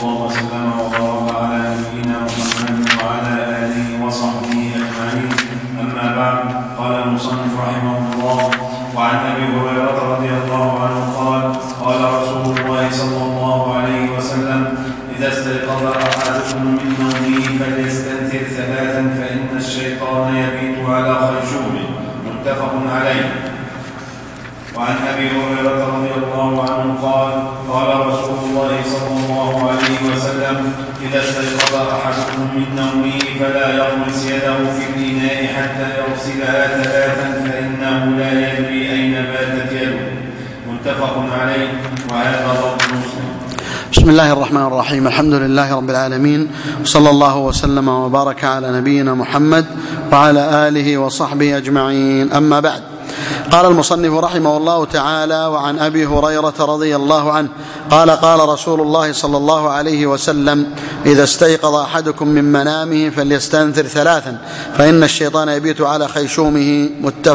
الله وسلم وبارك على نبينا محمد وعلى آله وصحبه أجمعين. أما بعد، قال المصنف رحمه الله: وعن أبي هريرة رضي الله عنه قال: قال رسول الله صلى الله عليه وسلم: إذا استيقظ أحدكم من نومه فليستنثر ثلاثا فإن الشيطان يبيت على خيشومه. متفق عليه. وعن أبي هريرة رضي الله عنه قال: قال رسول الله صلى الله عليه وسلم: إذا استيقظ أحدكم من نومه فلا يغمس يده في الإناء حتى يغسلها ثلاثا فإنه لا يدري أين باتت يده. متفق عليه. وهذا لفظ مسلم. بسم الله الرحمن الرحيم. الحمد لله رب العالمين، وصلى الله وسلم وبارك على نبينا محمد وعلى آله وصحبه أجمعين. أما بعد، قال المصنف رحمه الله تعالى: وعن أبي هريرة رضي الله عنه قال: قال رسول الله صلى الله عليه وسلم: إذا استيقظ أحدكم من منامه فليستنثر ثلاثا فإن الشيطان يبيت على خيشومه.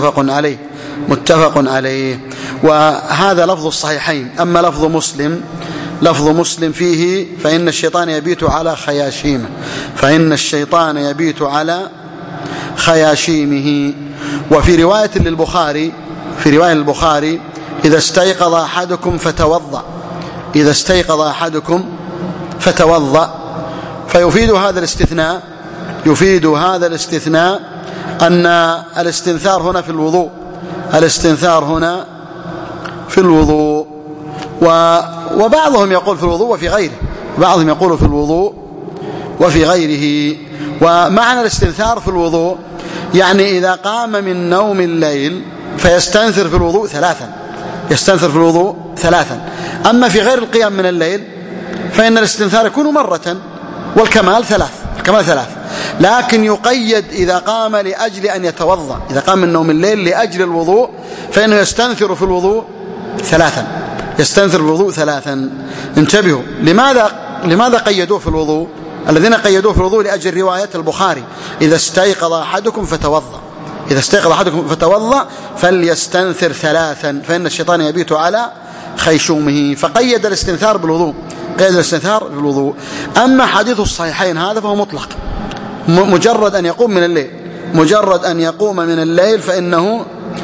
متفق عليه. وهذا لفظ الصحيحين. أما لفظ مسلم فيه: فإن الشيطان يبيت على خياشيمه. وفي رواية للبخاري: إذا استيقظ أحدكم فتوضأ. فيفيد هذا الاستثناء أن الاستنثار هنا في الوضوء. وبعضهم يقول في الوضوء وفي غيره. ومعنى الاستنثار في الوضوء يعني إذا قام من نوم الليل فيستنثر في الوضوء ثلاثا. أما في غير القيام من الليل فإن الاستنثار يكون مرة، والكمال ثلاث. لكن يقيد إذا قام لأجل أن يتوضأ، إذا قام من نوم الليل لأجل الوضوء فإنه يستنثر في الوضوء ثلاثا. انتبهوا، لماذا قيدوه في الوضوء؟ الذين قيدوه في الوضوء لأجل رواية البخاري: إذا استيقظ أحدكم فتوضأ فليستنثر ثلاثا فإن الشيطان يبيت على خيشومه. فقيد الاستنثار بالوضوء. أما حديث الصحيحين هذا فهو مطلق، مجرد أن يقوم من الليل فإنه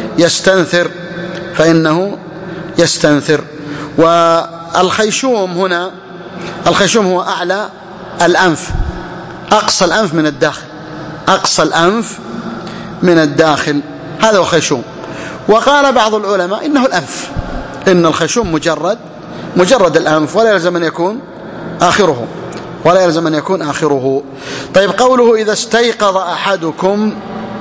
يستنثر. والخيشوم هنا، الخيشوم هو أعلى الأنف، أقصى الأنف من الداخل، هذا هو خيشوم. وقال بعض العلماء إن الخيشوم مجرد الأنف ولا يلزم أن يكون آخره. طيب، قوله إذا استيقظ أحدكم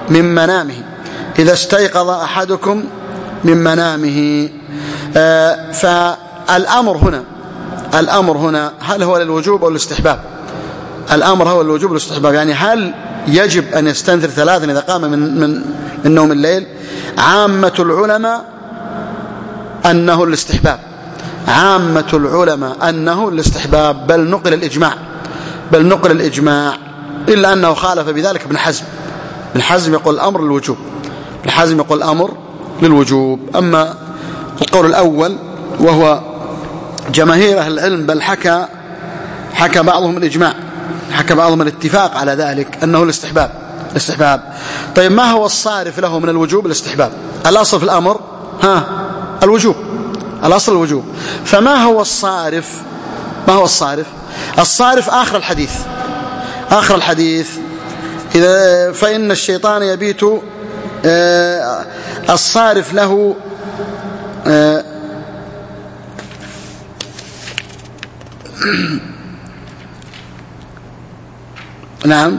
من منامه، فالأمر هنا هل هو للوجوب أو الاستحباب؟ الأمر هو الوجوب والاستحباب. يعني هل يجب أن يستنثر ثلاثا إذا قام من نوم الليل؟ عامة العلماء أنه الاستحباب، بل نقل الإجماع، إلا أنه خالف بذلك ابن حزم يقول الأمر للوجوب. أما القول الأول وهو جماهير أهل العلم، بل حكى بعضهم الإجماع، حكى بعضهم الاتفاق على ذلك أنه الاستحباب. طيب، ما هو الصارف له من الوجوب؟ الاستحباب. الأصل في الأمر الوجوب. فما هو الصارف؟ الصارف آخر الحديث إذا فإن الشيطان يبيت، الصارف له نعم،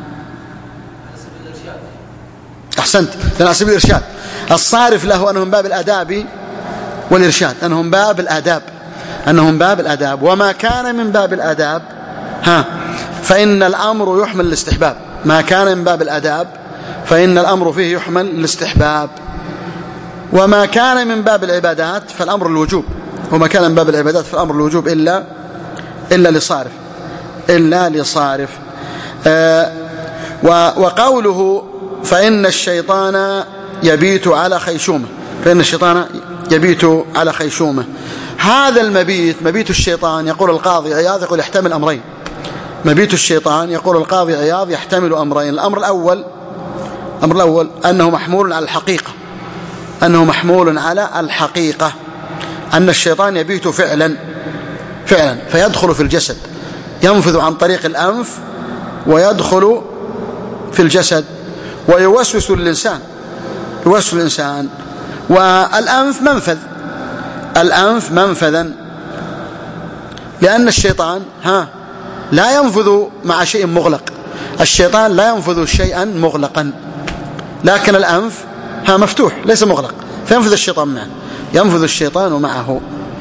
أحسنت، على سبيل الإرشاد. الصارف له أنهم باب الآداب والإرشاد، أنهم باب الآداب. وما كان من باب الآداب فإن الأمر يحمل الاستحباب. ما كان من باب الآداب فإن الأمر فيه يحمل الاستحباب. وما كان من باب العبادات فالأمر الوجوب. وما كان من باب العبادات فالأمر الوجوب إلا لصارف. وقوله فإن الشيطان يبيت على خيشومه، فإن الشيطان يبيت على خيشومه. هذا المبيت مبيت الشيطان يقول القاضي عياض يقول يحتمل أمرين. مبيت الشيطان يقول القاضي عياض يحتمل أمرين. الأمر الأول أنه محمول على الحقيقة، أنه محمول على الحقيقة، أن الشيطان يبيت فعلا فيدخل في الجسد، ينفذ عن طريق الأنف ويدخل في الجسد ويوسوس الإنسان، والأنف منفذا، لأن الشيطان لا ينفذ مع شيء مغلق، الشيطان لا ينفذ شيئا مغلقا، لكن الأنف مفتوح ليس مغلق، فينفذ الشيطان معه، ينفذ الشيطان معه.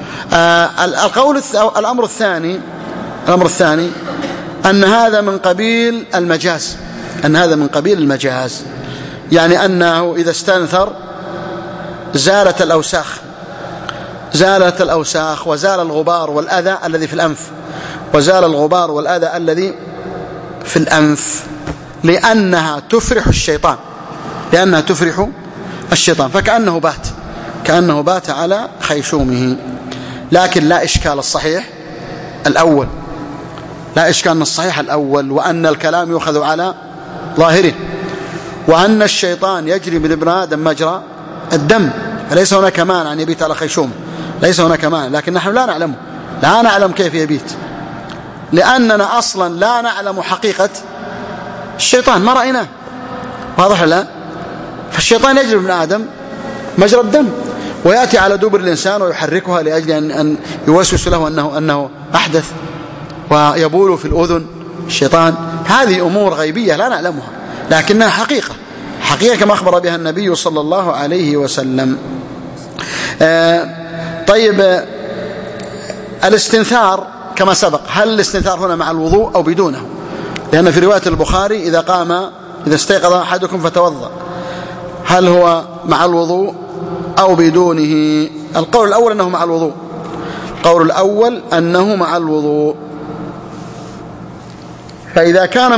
الأمر الثاني أن هذا من قبيل المجاز، يعني أنه إذا استنثر زالت الأوساخ وزال الغبار والأذى الذي في الأنف، لأنها تفرح الشيطان، فكأنه بات على خيشومه. لكن لا إشكال الصحيح الأول، وأن الكلام يؤخذ على ظاهره، وأن الشيطان يجري من ابن آدم مجرى الدم، فليس هناك مانع أن يبيت على خيشومه، ليس هناك مانع، لكن نحن لا نعلم كيف يبيت، لأننا أصلا لا نعلم حقيقة الشيطان، ما رأيناه، واضح لا؟ فالشيطان يجري من آدم مجرى الدم، ويأتي على دبر الإنسان ويحركها لأجل أن يوسوس له أنه أحدث، ويبول في الأذن الشيطان. هذه أمور غيبية لا نعلمها، لكنها حقيقة كما أخبر بها النبي صلى الله عليه وسلم. طيب، الاستنثار كما سبق، هل الاستنثار هنا مع الوضوء أو بدونه؟ لأن في رواية البخاري إذا استيقظ أحدكم فتوضأ، هل هو مع الوضوء أو بدونه؟ القول الأول أنه مع الوضوء. فإذا كان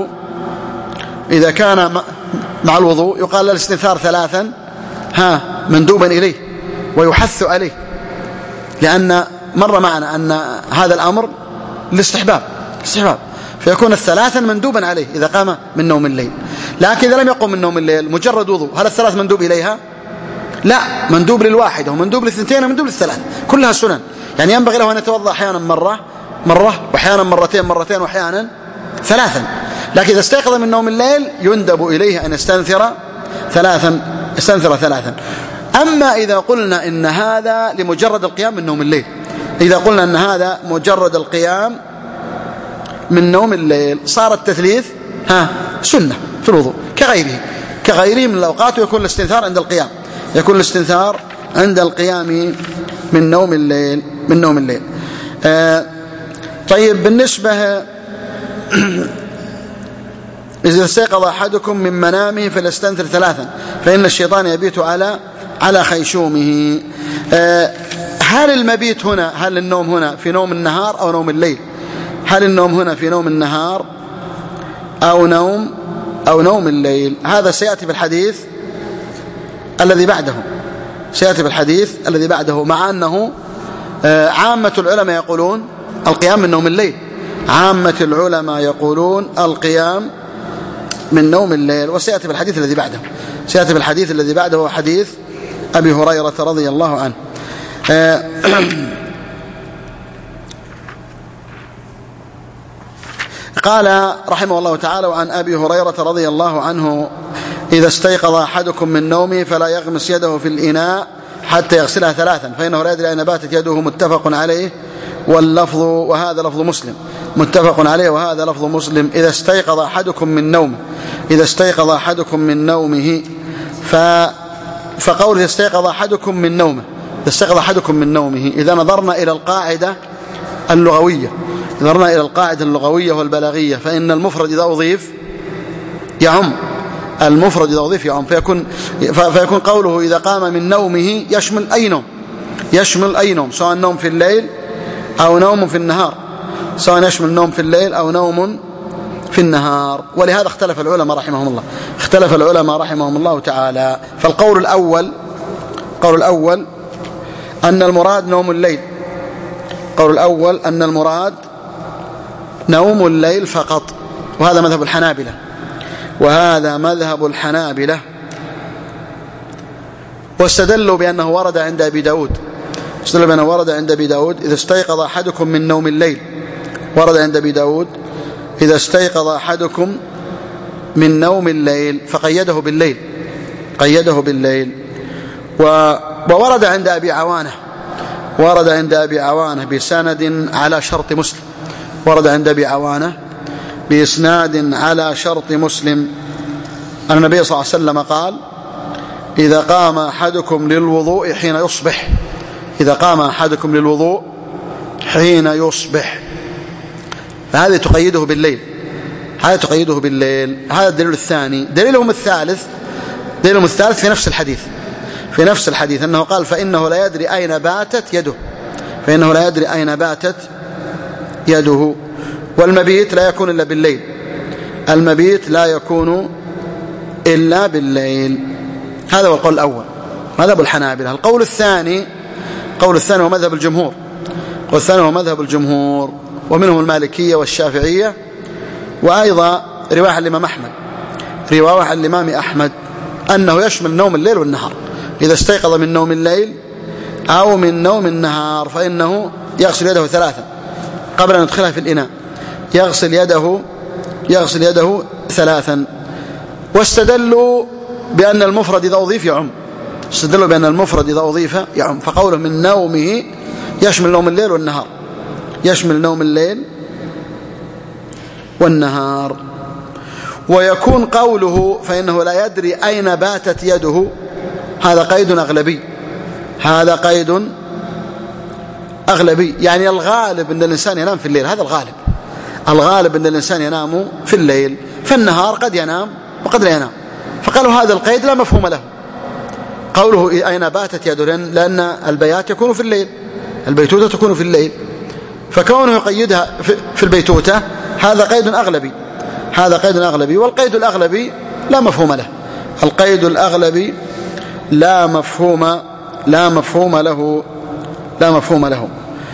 مع الوضوء يقال الاستنثار 3 مندوبا إليه ويحث عليه، لأن مر معنا أن هذا الأمر الاستحباب، فيكون 3 مندوبا عليه إذا قام من نوم الليل. لكن إذا لم يقم من نوم الليل مجرد وضوء، هل 3 مندوب إليها؟ لا، مندوب للواحدة ومندوب للثنتين ومندوب لل3، كلها سنن. يعني ينبغي له أن يتوضأ أحيانا مرة وأحيانا مرتين وأحيانا 3. لكن إذا استيقظ من نوم الليل يندب إليه أن يستنثر 3. أما إذا قلنا إن هذا لمجرد القيام من نوم الليل، إذا قلنا أن هذا مجرد القيام من نوم الليل، صار التثليث سنة في الوضوء كغيره من الأوقات، ويكون الاستنثار عند القيام من نوم الليل. طيب، بالنسبة إذا استيقظ أحدكم من منامه فليستنثر 3، فإن الشيطان يبيت على خيشومه. هل المبيت هنا، هل النوم هنا في نوم النهار أو نوم الليل؟ هل النوم هنا في نوم النهار أو نوم الليل؟ هذا سيأتي في الحديث الذي بعده، مع أنه عامة العلماء يقولون القيام من نوم الليل، وسيأتي في الحديث الذي بعده، هو حديث أبي هريرة رضي الله عنه. قال رحمه الله تعالى: وعن أبي هريرة رضي الله عنه: إذا استيقظ أحدكم من نومه فلا يغمس يده في الإناء حتى يغسلها 3، فإنه لا يدري أين باتت يده. متفق عليه، وهذا لفظ مسلم. إذا استيقظ أحدكم من نومه، فقوله استيقظ أحدكم من نومه، إذا نظرنا إلى القاعدة اللغوية والبلاغية، فإن المفرد إذا أضيف يعم، فيكون قوله إذا قام من نومه يشمل أي نوم، سواء نوم في الليل أو نوم في النهار، ولهذا اختلف العلماء رحمهم الله تعالى. فالقول القول الأول أن المراد نوم الليل. القول الأول أن المراد نوم الليل فقط، وهذا مذهب الحنابلة، وهذا مذهب الحنابلة. واستدلوا بأنه ورد عند أبي داود، استدلوا بأنه ورد عند أبي داود إذا استيقظ أحدكم من نوم الليل، ورد عند أبي داود إذا استيقظ أحدكم من نوم الليل، فقيده بالليل، قيده بالليل. وورد عند أبي عوانة، ورد عند أبي عوانة بسند على شرط مسلم، ورد عند أبي عوانة بإسناد على شرط مسلم أن النبي صلى الله عليه وسلم قال: إذا قام أحدكم للوضوء حين يصبح، إذا قام أحدكم للوضوء حين يصبح، فهذه تقيده بالليل، هذا تقيده بالليل. هذا الدليل الثاني. دليلهم الثالث في نفس الحديث، في نفس الحديث أنه قال: فإنه لا يدري أين باتت يده، فإنه لا يدري أين باتت يده. والمبيت لا يكون إلا بالليل، المبيت لا يكون إلا بالليل. هذا هو القول الأول، مذهب الحنابلة. القول الثاني هو مذهب الجمهور، القول الثاني هو مذهب الجمهور، ومنهم المالكية والشافعية، وأيضا رواية عن الإمام أحمد، رواية عن الإمام أحمد أنه يشمل نوم الليل والنهار. إذا استيقظ من نوم الليل أو من نوم النهار فإنه يغسل يده ثلاثا قبل أن يدخلها في الإناء، يغسل يده ثلاثا. واستدلوا بأن المفرد إذا أضيف يعم، استدلوا بأن المفرد إذا أضيف يعم، فقوله من نومه يشمل نوم الليل والنهار، يشمل نوم الليل والنهار. ويكون قوله فإنه لا يدري أين باتت يده، هذا قيد أغلبي، هذا قيد أغلبي، يعني الغالب أن الإنسان ينام في الليل، هذا الغالب، الغالب أن الإنسان ينام في الليل، فالنهار قد ينام وقد لا ينام. فقالوا هذا القيد لا مفهوم له، قوله أين باتت يده، لأن البيات يكون في الليل، البيتوتة تكون في الليل، فكونه يقيدها في البيتوتة هذا قيد أغلبي، هذا قيد أغلبي. والقيد الأغلبي لا مفهوم له، القيد الأغلبي لا مفهوم له.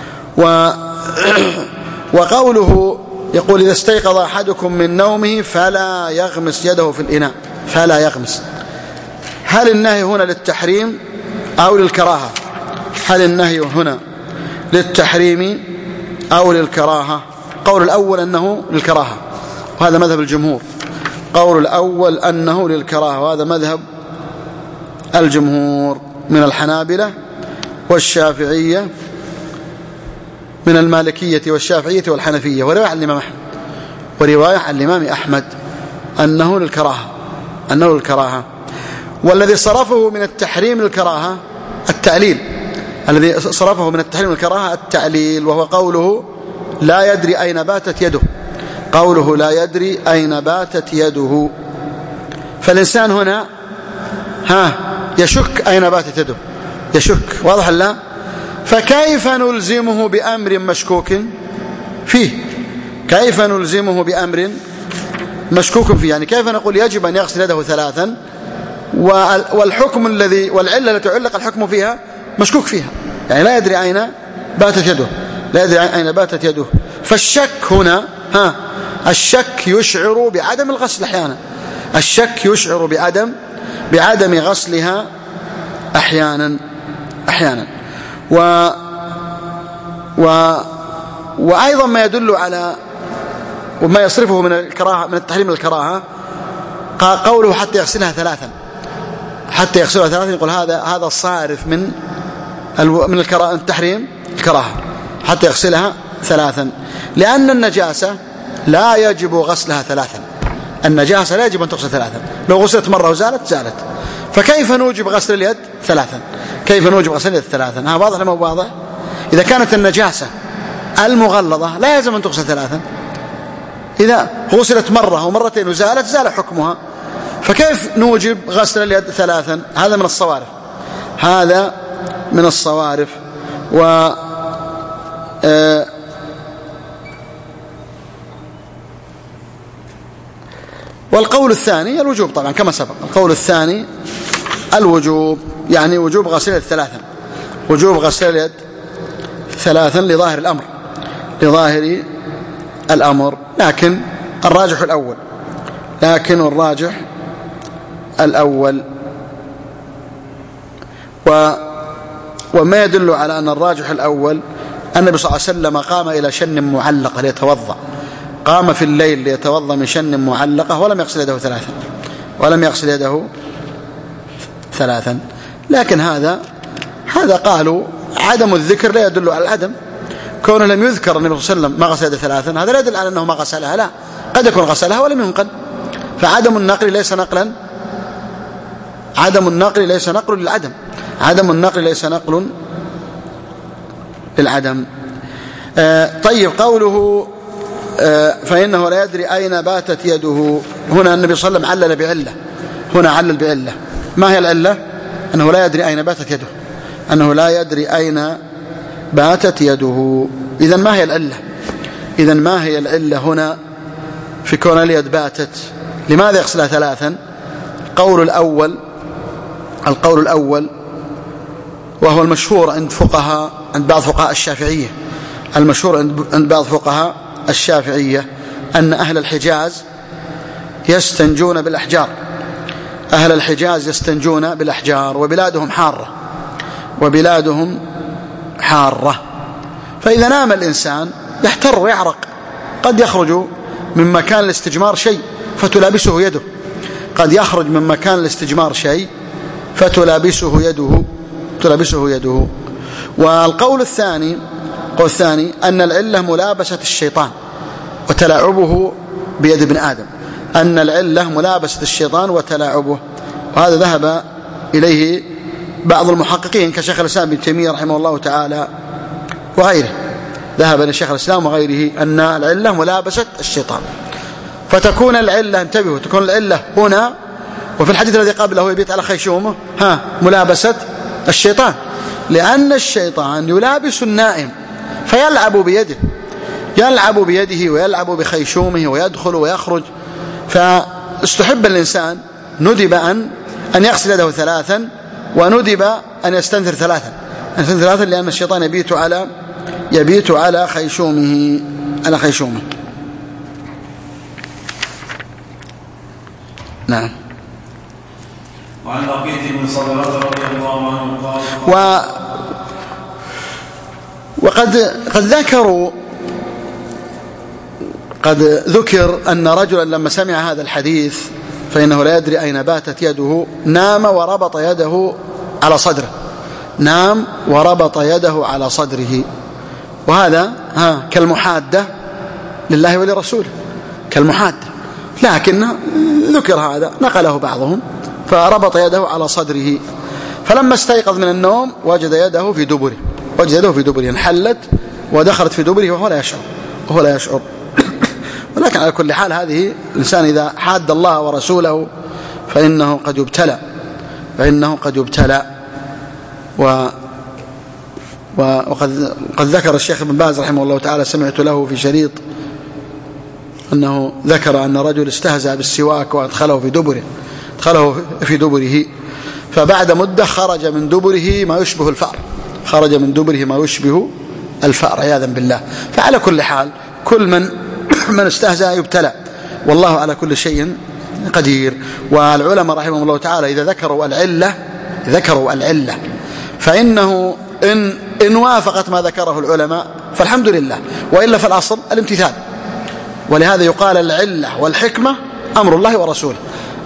وقوله يقول: إذا استيقظ أحدكم من نومه فلا يغمس يده في الإناء، فلا يغمس. هل النهي هنا للتحريم أو للكراهة؟ هل النهي هنا للتحريم أو للكراهة؟ قول الأول أنه للكراهة، وهذا مذهب الجمهور. قول الأول أنه للكراهة، وهذا مذهب الجمهور من الحنابلة والشافعية، من المالكية والشافعية والحنفية. ورواية عن الإمام أحمد، ورواية عن الإمام أحمد أنه للكراهة، أنه للكراهة. والذي صرفه من التحريم للكراهة التعليل، الذي صرفه من التحريم للكراهة التعليل، وهو قوله لا يدري أين باتت يده، قوله لا يدري أين باتت يده. فالإنسان هنا يشك أين باتت يده، يشك، واضح لا؟ فكيف نلزمه بأمر مشكوك فيه؟ كيف نلزمه بأمر مشكوك فيه؟ يعني كيف نقول يجب أن يغسل يده ثلاثا والحكم الذي والعلة التي علق الحكم فيها مشكوك فيها، يعني لا يدري أين باتت يده، لا يدري أين باتت يده. فالشك هنا الشك يشعر بعدم الغسل أحيانا، الشك يشعر بعدم غسلها أحيانا. وأيضا ما يدل على وما يصرفه من الكراهة، من التحريم للكراهة، قوله حتى يغسلها ثلاثا، حتى يغسلها ثلاثا، يقول هذا صارف من التحريم الكراهة، حتى يغسلها ثلاثا، لأن النجاسة لا يجب غسلها ثلاثا، النجاسة لا يجب أن تغسل ثلاثا، لو غسلت مرة وزالت، فكيف نوجب غسل اليد ثلاثا؟ كيف نوجب غسل اليد ثلاثا؟ واضح لما واضح؟ إذا كانت النجاسة المغلظة لا يلزم أن تغسل ثلاثا، إذا غسلت مرة ومرتين وزالت زال حكمها، فكيف نوجب غسل اليد ثلاثا؟ هذا من الصوارف، هذا من الصوارف. والقول الثاني الوجوب طبعا كما سبق، القول الثاني الوجوب، يعني وجوب غسل اليد ثلاثا، وجوب غسل اليد ثلاثا لظاهر الأمر، لكن الراجح الأول، وما يدل على أن الراجح الأول النبي صلى الله عليه وسلم قام إلى شن معلقة ليتوضأ، قام في الليل ليتوضأ من شن معلقة ولم يغسل يده ثلاثا، لكن هذا قالوا عدم الذكر لا يدل على العدم، كونه لم يذكر النبي صلى الله عليه وسلم ما غسل يده ثلاثا هذا لا يدل على أنه ما غسلها، لا، قد يكون غسلها ولم ينقل، فعدم النقل ليس نقلا، عدم النقل ليس نقل للعدم، عدم النقل ليس نقل للعدم. طيب، قوله فإنه لا يدري أين باتت يده، هنا النبي صلى الله عليه وسلم علل بعلة، هنا علل بعلة، ما هي العلة؟ أنه لا يدري أين باتت يده، أنه لا يدري أين باتت يده. إذن ما هي العلة؟ إذن ما هي العلة هنا في كون اليد باتت؟ لماذا يغسلها ثلاثا؟ القول الأول وهو المشهور عند بعض فقهاء الشافعية، المشهور عند بعض فقهاء الشافعية أن أهل الحجاز يستنجون بالأحجار، أهل الحجاز يستنجون بالأحجار، وبلادهم حارة، فإذا نام الإنسان يحتر ويعرق، قد يخرج من مكان الاستجمار شيء فتلابسه يده، قد يخرج من مكان الاستجمار شيء فتلابسه يده. والقول الثاني أن العلة ملابسة الشيطان وتلاعبه بيد ابن آدم، أن العلة ملابسة الشيطان وتلاعبه، وهذا ذهب إليه بعض المحققين كشيخ الإسلام ابن تيمية رحمه الله تعالى وغيره، ذهب إلى شيخ الإسلام وغيره أن العلة ملابسة الشيطان، فتكون العلة، انتبهوا، تكون العلة هنا، وفي الحديث الذي قبله يبيت على خيشومه ملابسة الشيطان، لأن الشيطان يلابس النائم فيلعب بيده ويلعب بخيشومه ويدخل ويخرج، فاستحب الإنسان، ندب أن يغسل يده ثلاثا، وندب أن يستنثر ثلاثا، لأن الشيطان يبيت على خيشومه. نعم. وعن لقيط بن صبرة رضي الله عنه قال قد ذكر أن رجلا لما سمع هذا الحديث فإنه لا يدري أين باتت يده نام وربط يده على صدره، وهذا كالمحادة لله ولرسوله، كالمحادة، لكن ذكر هذا نقله بعضهم، فربط يده على صدره، فلما استيقظ من النوم وجد يده في دبره، انحلت ودخلت في دبره وهو لا يشعر. ولكن على كل حال هذه الإنسان إذا حاد الله ورسوله فإنه قد يبتلى. وقد ذكر الشيخ ابن باز رحمه الله تعالى، سمعت له في شريط أنه ذكر أن رجل استهزأ بالسواك وأدخله في دبره، فبعد مدة خرج من دبره ما يشبه الفأر عياذا بالله. فعلى كل حال كل من استهزأ يبتلى، والله على كل شيء قدير. والعلماء رحمهم الله تعالى إذا ذكروا العلة فإنه إن وافقت ما ذكره العلماء فالحمد لله، وإلا فالأصل الامتثال. ولهذا يقال العلة والحكمة أمر الله ورسوله،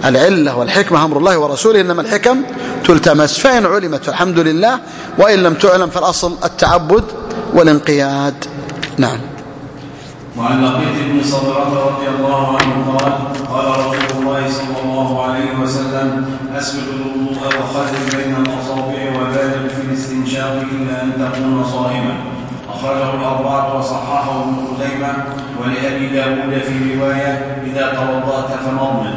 إنما الحكم تلتمس، فإن علمت فالحمد لله، وإن لم تعلم فالأصل التعبد والانقياد. نعم. وعن لقيط بن صبرة رضي الله عنه قال رسول الله صلى الله عليه وسلم: أسبغ الوضوء وخلل بين الأصابع وبالغ في الاستنشاق إلا أن تكون صائما. أخرجه الأربعة وصححه ابن خزيمة، ولأبي داود في رواية: إذا توضأت فمضمض.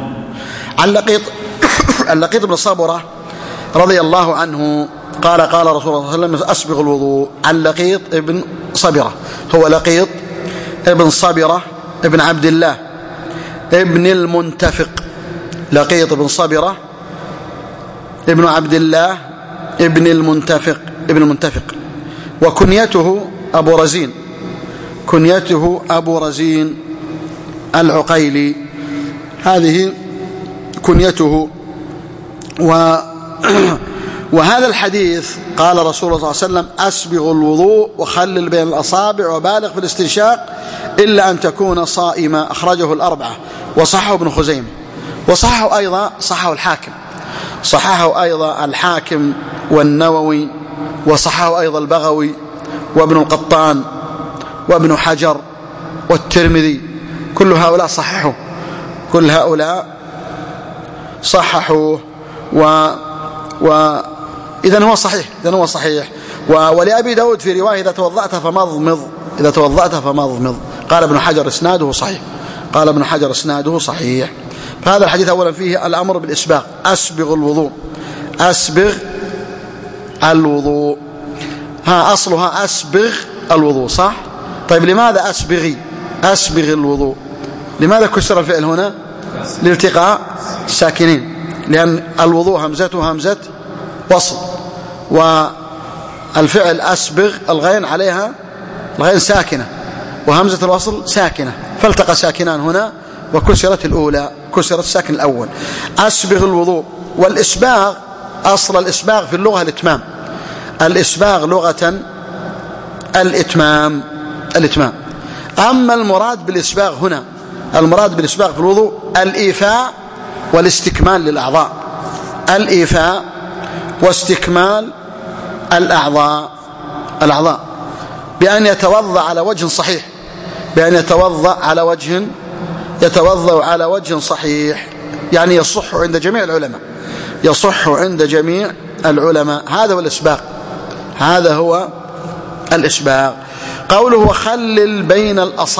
عن لقيط بن صبرة رضي الله عنه قال رسول الله صلى الله عليه وسلم: أسبغ الوضوء. عن لقيط ابن صبرة، هو لقيط ابن صبرة ابن عبد الله ابن المنتفق، لقيط ابن صبرة ابن عبد الله ابن المنتفق وكنيته أبو رزين، كنيته أبو رزين العقيلي، هذه كنيته. وهذا الحديث قال رسول الله صلى الله عليه وسلم: أسبغ الوضوء وخلل بين الأصابع وبالغ في الاستنشاق إلا أن تكون صائما، أخرجه الأربعة وصححه ابن خزيمة، وصححه أيضا الحاكم، صححه أيضا الحاكم والنووي، وصححه أيضا البغوي وابن القطان وابن حجر والترمذي، كل هؤلاء صححوا، كل هؤلاء صححوا. إذن هو صحيح، ولأبي داود في رواية: إذا توضأت فمضمض. قال ابن حجر إسناده صحيح. فهذا الحديث أولا فيه الأمر بالإسباغ، أسبغ الوضوء، أصلها أسبغ الوضوء، صح؟ طيب لماذا أسبغ الوضوء؟ لماذا كسر الفعل هنا؟ لالتقاء الساكنين، لأن الوضوء همزته همزة وصل، والفعل أسبغ الغين عليها الغين ساكنة وهمزة الوصل ساكنة، فالتقى ساكنان هنا وكسرت الأولى، كسرت الساكن الأول. أسبغ الوضوء. والإسباغ أصل الإسباغ في اللغة الإتمام، الإسباغ لغة الإتمام. أما المراد بالإسباغ هنا، المراد بالإسباغ في الوضوء الإيفاء والاستكمال للأعضاء، الإيفاء واستكمال الأعضاء بأن يتوضأ على وجه صحيح، بأن يتوضأ على وجه صحيح، يعني يصح عند جميع العلماء، هذا هو الإسباغ. قوله وخلل بين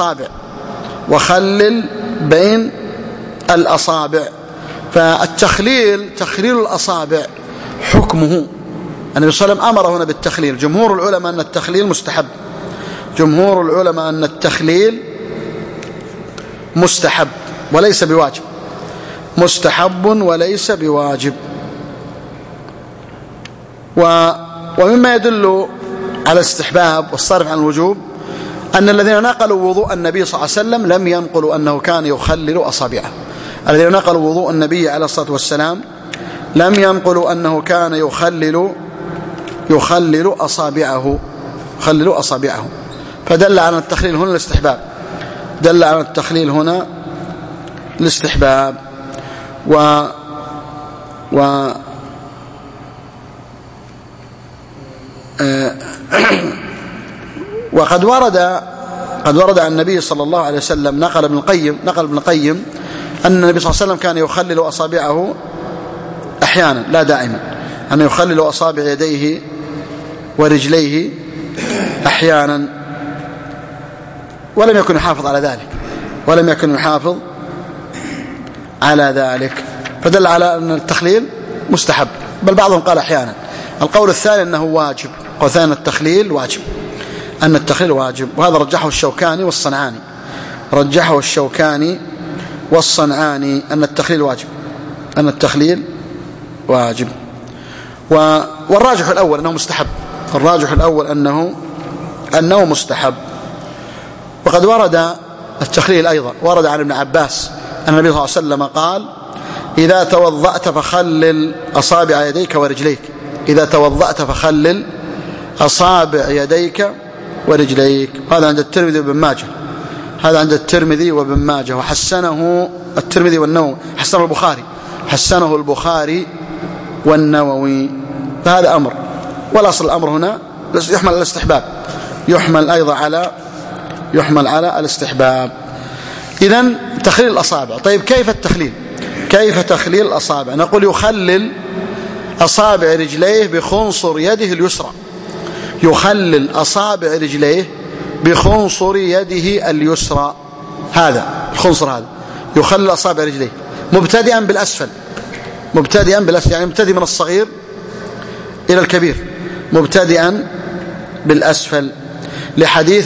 الأصابع، فالتخليل، تخليل الأصابع حكمه، النبي صلى الله عليه وسلم أمر هنا بالتخليل. جمهور العلماء أن التخليل مستحب وليس بواجب، مستحب وليس بواجب. ومما يدل على الاستحباب والصرف عن الوجوب أن الذين نقلوا وضوء النبي صلى الله عليه وسلم لم ينقلوا أنه كان يخلل أصابعه. الذين نقلوا وضوء النبي عليه الصلاة والسلام لم ينقلوا أنه كان يخلل أصابعه، فدل على التخليل هنا الاستحباب. وقد ورد عن النبي صلى الله عليه وسلم، نقل ابن القيم أن النبي صلى الله عليه وسلم كان يخلل أصابعه أحيانا لا دائما، أن يخلل أصابع يديه ورجليه أحيانا، ولم يكن يحافظ على ذلك، فدل على أن التخليل مستحب، بل بعضهم قال أحيانا. القول الثاني أنه واجب، القول الثاني أن التخليل واجب، وهذا رجحه الشوكاني والصنعاني أن التخليل واجب. والراجح الأول أنه مستحب. وقد ورد التخليل أيضا، ورد عن ابن عباس أن النبي صلى الله عليه وسلم قال: إذا توضأت فخلل أصابع يديك ورجليك، إذا توضأت فخلل أصابع يديك ورجليك. هذا عند الترمذي وابن ماجه، وحسنه الترمذي والنووي، حسنه البخاري والنووي. فهذا أمر، والأصل الأمر هنا يحمل على الاستحباب، يحمل أيضا على الاستحباب. إذن تخليل الأصابع. طيب كيف تخليل الأصابع؟ نقول يخلل أصابع رجليه بخنصر يده اليسرى، يخلل أصابع رجليه بخنصر يده اليسرى، هذا الخنصر هذا يخلل أصابع رجليه مبتدئا بالأسفل، يعني مبتدئ من الصغير إلى الكبير، مبتدئا بالأسفل، لحديث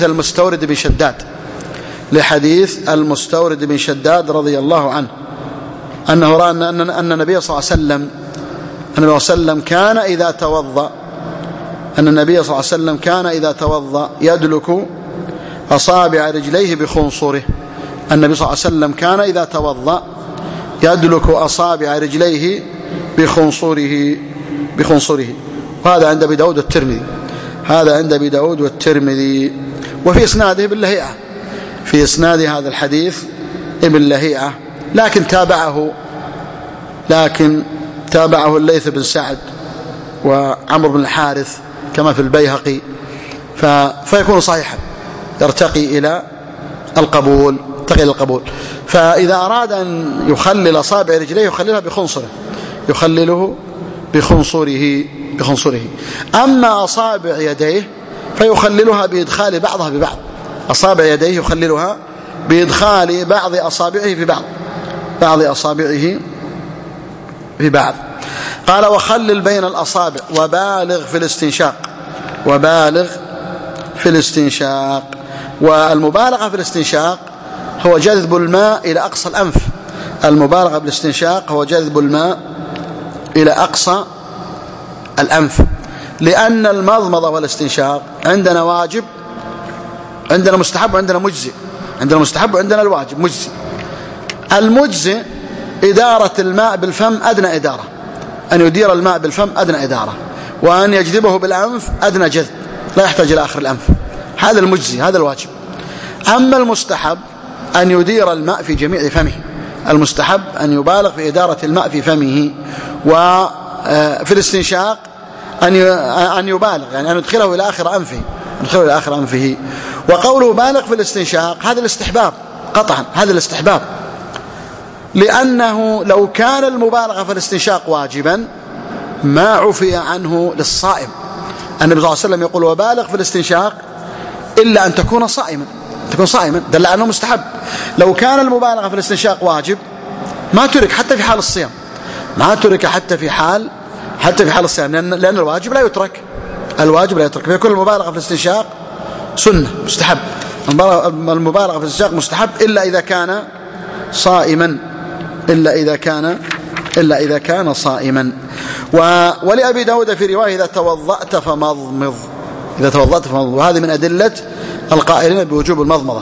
المستورد بن شداد رضي الله عنه أنه رأى أن النبي صلى الله عليه وسلم النبي صلى الله عليه وسلم كان إذا توضأ أن النبي صلى الله عليه وسلم كان إذا توضأ يدلك أصابع رجليه بخنصره. النبي صلى الله عليه وسلم كان إذا توضأ يدلك أصابع رجليه بخنصره. وهذا عند أبي داود والترمذي. هذا عند أبي داود والترمذي. وفي إسناده ابن لهيعة، في إسناد هذا الحديث ابن لهيعة، لكن تابعه الليث بن سعد وعمر بن الحارث كما في البيهقي، فيكون صحيحا، يرتقي إلى القبول. فإذا أراد أن يخلل أصابع رجليه يخللها يخلله بخنصره. أما أصابع يديه فيخللها بإدخال بعضها ببعض. أصابع يديه يخللها بإدخال بعض أصابعه في بعض. قال وخلل بين الأصابع وبالغ في الاستنشاق. والمبالغة في الاستنشاق هو جذب الماء إلى أقصى الأنف. المبالغة بالاستنشاق هو جذب الماء إلى أقصى الأنف، لأن المضمضة والاستنشاق عندنا واجب، عندنا مستحب، وعندنا مجزئ. عندنا المستحب وعندنا الواجب مجزئ. المجزئ إدارة الماء بالفم أدنى إدارة، أن يدير الماء بالفم أدنى إدارة، وأن يجذبه بالأنف أدنى جذب، لا يحتاج إلى آخر الأنف. هذا المجزئ، هذا الواجب. أما المستحب أن يدير الماء في جميع فمه. المستحب أن يبالغ في إدارة الماء في فمه. وفي الاستنشاق أن يبالغ، يعني أن يدخله إلى آخر أنفه. وقوله بالغ في الاستنشاق هذا الاستحباب قطعا، هذا الاستحباب، لأنه لو كان المبالغة في الاستنشاق واجبا ما عفي عنه للصائم. النبي صلى الله عليه وسلم يقول وبالغ في الاستنشاق إلا أن تكون صائما، دل أنه مستحب. لو كان المبالغة في الاستنشاق واجب ما ترك حتى في حال الصيام، حتى في حال الصيام، لأن الواجب لا يترك. فيكون المبالغة في الاستنشاق سنة مستحب. المبالغة في الاستنشاق مستحب إلا إذا كان صائما. ولأبي داود في رواية إذا توضأت فمضمض. وهذه من أدلة القائلين بوجوب المضمضة.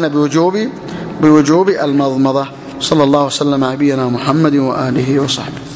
بوجوب المضمضة. صلى الله وسلم على نبينا محمد وآله وصحبه.